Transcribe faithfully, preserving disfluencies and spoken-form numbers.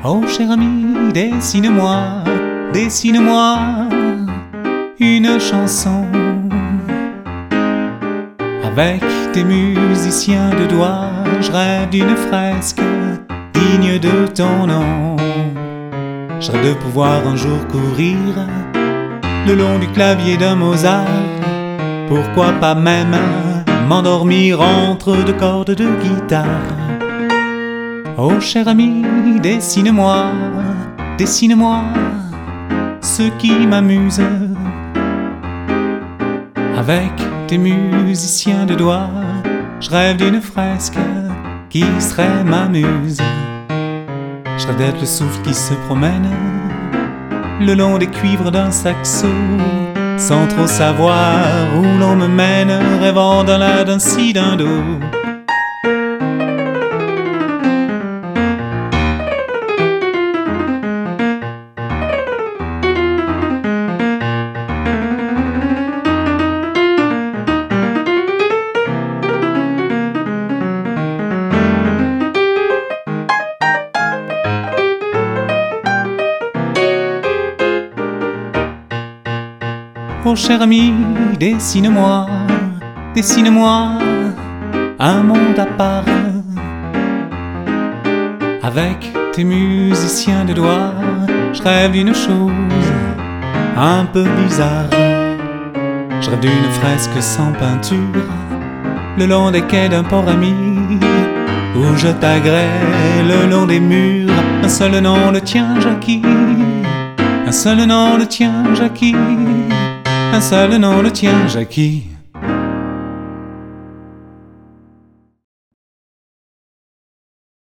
Oh cher ami, dessine-moi, dessine-moi une chanson avec des musiciens de doigts. Je rêve d'une fresque digne de ton nom. Je rêve de pouvoir un jour courir le long du clavier d'un Mozart. Pourquoi pas même m'endormir entre deux cordes de guitare. Oh cher ami, dessine-moi, dessine-moi ce qui m'amuse avec tes musiciens de doigts. Je rêve d'une fresque qui serait ma muse. Je rêve d'être le souffle qui se promène le long des cuivres d'un saxo, sans trop savoir où l'on me mène, rêvant d'un là, d'un ci, d'un do. Oh cher ami, dessine-moi, dessine-moi un monde à part, avec tes musiciens de doigts. Je rêve d'une chose un peu bizarre. Je rêve d'une fresque sans peinture le long des quais d'un port ami, où je taguerai le long des murs un seul nom, le tien, Jackie. Un seul nom, le tien, Jackie. Un seul nom, le tien, Jackie.